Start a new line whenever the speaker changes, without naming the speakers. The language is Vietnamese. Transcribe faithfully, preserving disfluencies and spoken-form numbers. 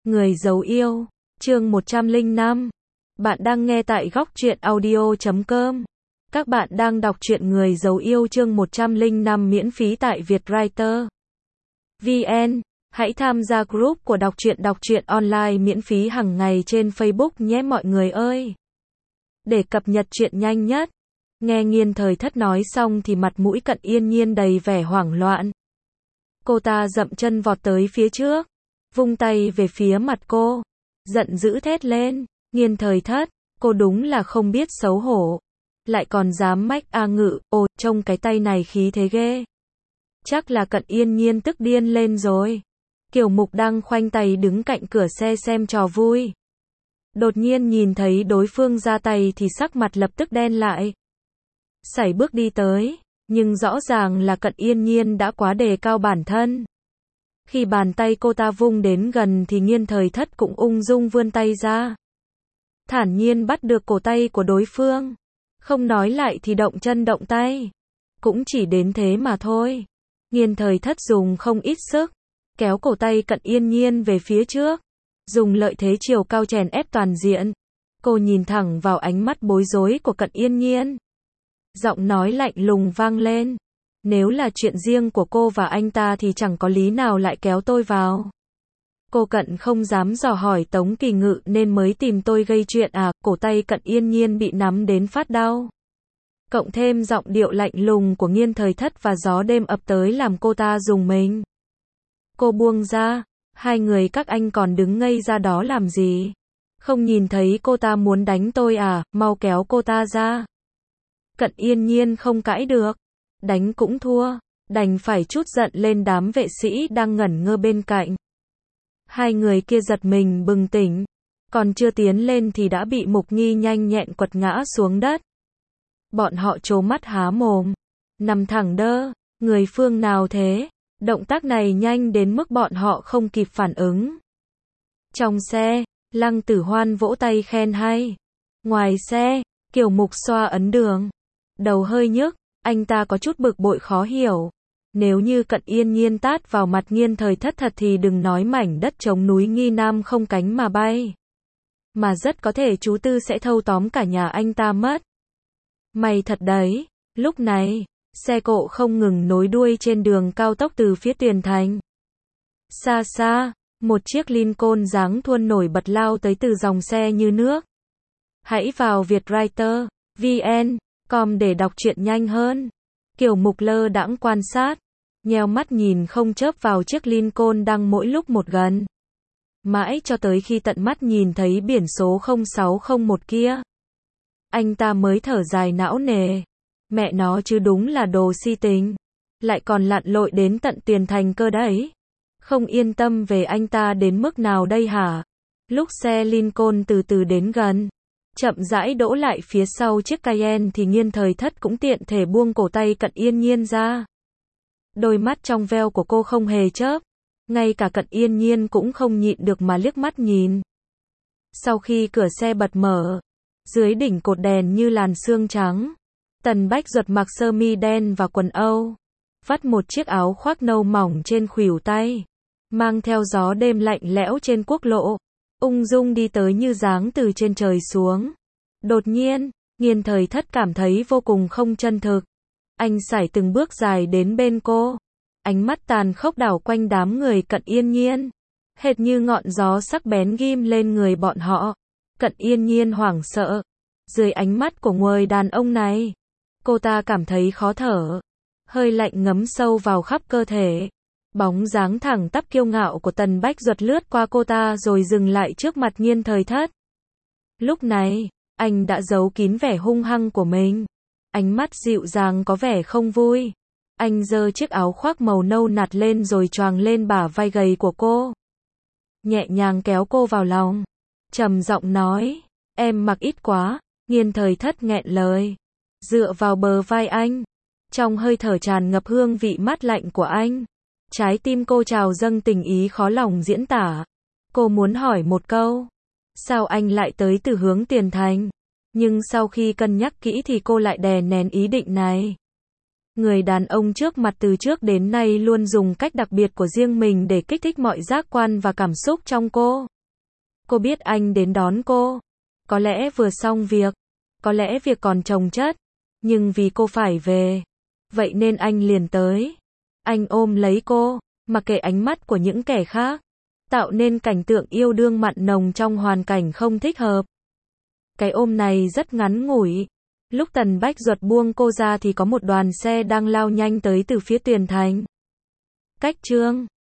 Người giấu yêu, chương một trăm lẻ năm. Bạn đang nghe tại góc truyện audio chấm com. Các bạn đang đọc truyện Người giấu yêu chương một trăm lẻ năm miễn phí tại Vietwriter vê en. Hãy tham gia group của đọc truyện đọc truyện online miễn phí hàng ngày trên Facebook nhé mọi người ơi. Để cập nhật truyện nhanh nhất. Nghe Nghiên Thời Thất nói xong thì mặt mũi Cận Yên Nhiên đầy vẻ hoảng loạn. Cô ta dậm chân vọt tới phía trước, vung tay về phía mặt cô, giận dữ thét lên, Nghiên Thời Thất, cô đúng là không biết xấu hổ, lại còn dám mách A Ngự, ồ, trông cái tay này khí thế ghê. Chắc là Cận Yên Nhiên tức điên lên rồi. Kiều Mục đang khoanh tay đứng cạnh cửa xe xem trò vui. Đột nhiên nhìn thấy đối phương ra tay thì sắc mặt lập tức đen lại. Sải bước đi tới, nhưng rõ ràng là Cận Yên Nhiên đã quá đề cao bản thân. Khi bàn tay cô ta vung đến gần thì Nghiên Thời Thất cũng ung dung vươn tay ra. Thản nhiên bắt được cổ tay của đối phương. Không nói lại thì động chân động tay. Cũng chỉ đến thế mà thôi. Nghiên Thời Thất dùng không ít sức, kéo cổ tay Cận Yên Nhiên về phía trước. Dùng lợi thế chiều cao chèn ép toàn diện. Cô nhìn thẳng vào ánh mắt bối rối của Cận Yên Nhiên. Giọng nói lạnh lùng vang lên. Nếu là chuyện riêng của cô và anh ta thì chẳng có lý nào lại kéo tôi vào. Cô Cận không dám dò hỏi Tống Kỳ Ngự nên mới tìm tôi gây chuyện à, cổ tay Cận Yên Nhiên bị nắm đến phát đau. Cộng thêm giọng điệu lạnh lùng của Nghiên Thời Thất và gió đêm ập tới làm cô ta rùng mình. Cô buông ra, hai người các anh còn đứng ngây ra đó làm gì? Không nhìn thấy cô ta muốn đánh tôi à, mau kéo cô ta ra. Cận Yên Nhiên không cãi được. Đánh cũng thua, đành phải trút giận lên đám vệ sĩ đang ngẩn ngơ bên cạnh. Hai người kia giật mình bừng tỉnh, còn chưa tiến lên thì đã bị Mục Nghi nhanh nhẹn quật ngã xuống đất. Bọn họ trố mắt há mồm, nằm thẳng đơ, người phương nào thế? Động tác này nhanh đến mức bọn họ không kịp phản ứng. Trong xe, Lăng Tử Hoan vỗ tay khen hay. Ngoài xe, Kiều Mục xoa ấn đường. Đầu hơi nhức, anh ta có chút bực bội khó hiểu. Nếu như Cận Yên Nhiên tát vào mặt Nghiên Thời Thất thật thì đừng nói mảnh đất trống núi Nghi Nam không cánh mà bay. Mà rất có thể chú Tư sẽ thâu tóm cả nhà anh ta mất. May thật đấy, lúc này, xe cộ không ngừng nối đuôi trên đường cao tốc từ phía Tuyền Thành. Xa xa, một chiếc Lincoln dáng thuôn nổi bật lao tới từ dòng xe như nước. Hãy vào Vietwriter vê en com để đọc truyện nhanh hơn. Kiều Mục lơ đãng quan sát, nheo mắt nhìn không chớp vào chiếc Lincoln đang mỗi lúc một gần. Mãi cho tới khi tận mắt nhìn thấy biển số không sáu không một kia, anh ta mới thở dài não nề. Mẹ nó chứ đúng là đồ si tình, lại còn lặn lội đến tận Tuyền Thành cơ đấy. Không yên tâm về anh ta đến mức nào đây hả? Lúc xe Lincoln từ từ đến gần, chậm rãi đỗ lại phía sau chiếc Cayenne thì Nghiên Thời Thất cũng tiện thể buông cổ tay Cận Yên Nhiên ra. Đôi mắt trong veo của cô không hề chớp, ngay cả Cận Yên Nhiên cũng không nhịn được mà liếc mắt nhìn. Sau khi cửa xe bật mở, dưới đỉnh cột đèn như làn sương trắng, Tần Bách Duật mặc sơ mi đen và quần Âu, vắt một chiếc áo khoác nâu mỏng trên khuỷu tay, mang theo gió đêm lạnh lẽo trên quốc lộ, ung dung đi tới như giáng từ trên trời xuống. Đột nhiên, Nghiên Thời Thất cảm thấy vô cùng không chân thực. Anh sải từng bước dài đến bên cô, ánh mắt tàn khốc đảo quanh đám người Cận Yên Nhiên, hệt như ngọn gió sắc bén ghim lên người bọn họ. Cận Yên Nhiên hoảng sợ, dưới ánh mắt của người đàn ông này, cô ta cảm thấy khó thở, hơi lạnh ngấm sâu vào khắp cơ thể. Bóng dáng thẳng tắp kiêu ngạo của Tần Bách Duật lướt qua cô ta rồi dừng lại trước mặt Nghiên Thời Thất. Lúc này, anh đã giấu kín vẻ hung hăng của mình. Ánh mắt dịu dàng có vẻ không vui. Anh giơ chiếc áo khoác màu nâu nạt lên rồi choàng lên bả vai gầy của cô. Nhẹ nhàng kéo cô vào lòng. Trầm giọng nói, em mặc ít quá. Nghiên Thời Thất nghẹn lời, dựa vào bờ vai anh. Trong hơi thở tràn ngập hương vị mát lạnh của anh, trái tim cô trào dâng tình ý khó lòng diễn tả. Cô muốn hỏi một câu, sao anh lại tới từ hướng Tiền Thành? Nhưng sau khi cân nhắc kỹ thì cô lại đè nén ý định này. Người đàn ông trước mặt từ trước đến nay luôn dùng cách đặc biệt của riêng mình để kích thích mọi giác quan và cảm xúc trong cô. Cô biết anh đến đón cô. Có lẽ vừa xong việc. Có lẽ việc còn chồng chất. Nhưng vì cô phải về. Vậy nên anh liền tới. Anh ôm lấy cô, mặc kệ ánh mắt của những kẻ khác. Tạo nên cảnh tượng yêu đương mặn nồng trong hoàn cảnh không thích hợp. Cái ôm này rất ngắn ngủi. Lúc Tần Bách Duật buông cô ra thì có một đoàn xe đang lao nhanh tới từ phía Tuyền Thành. Cách Trương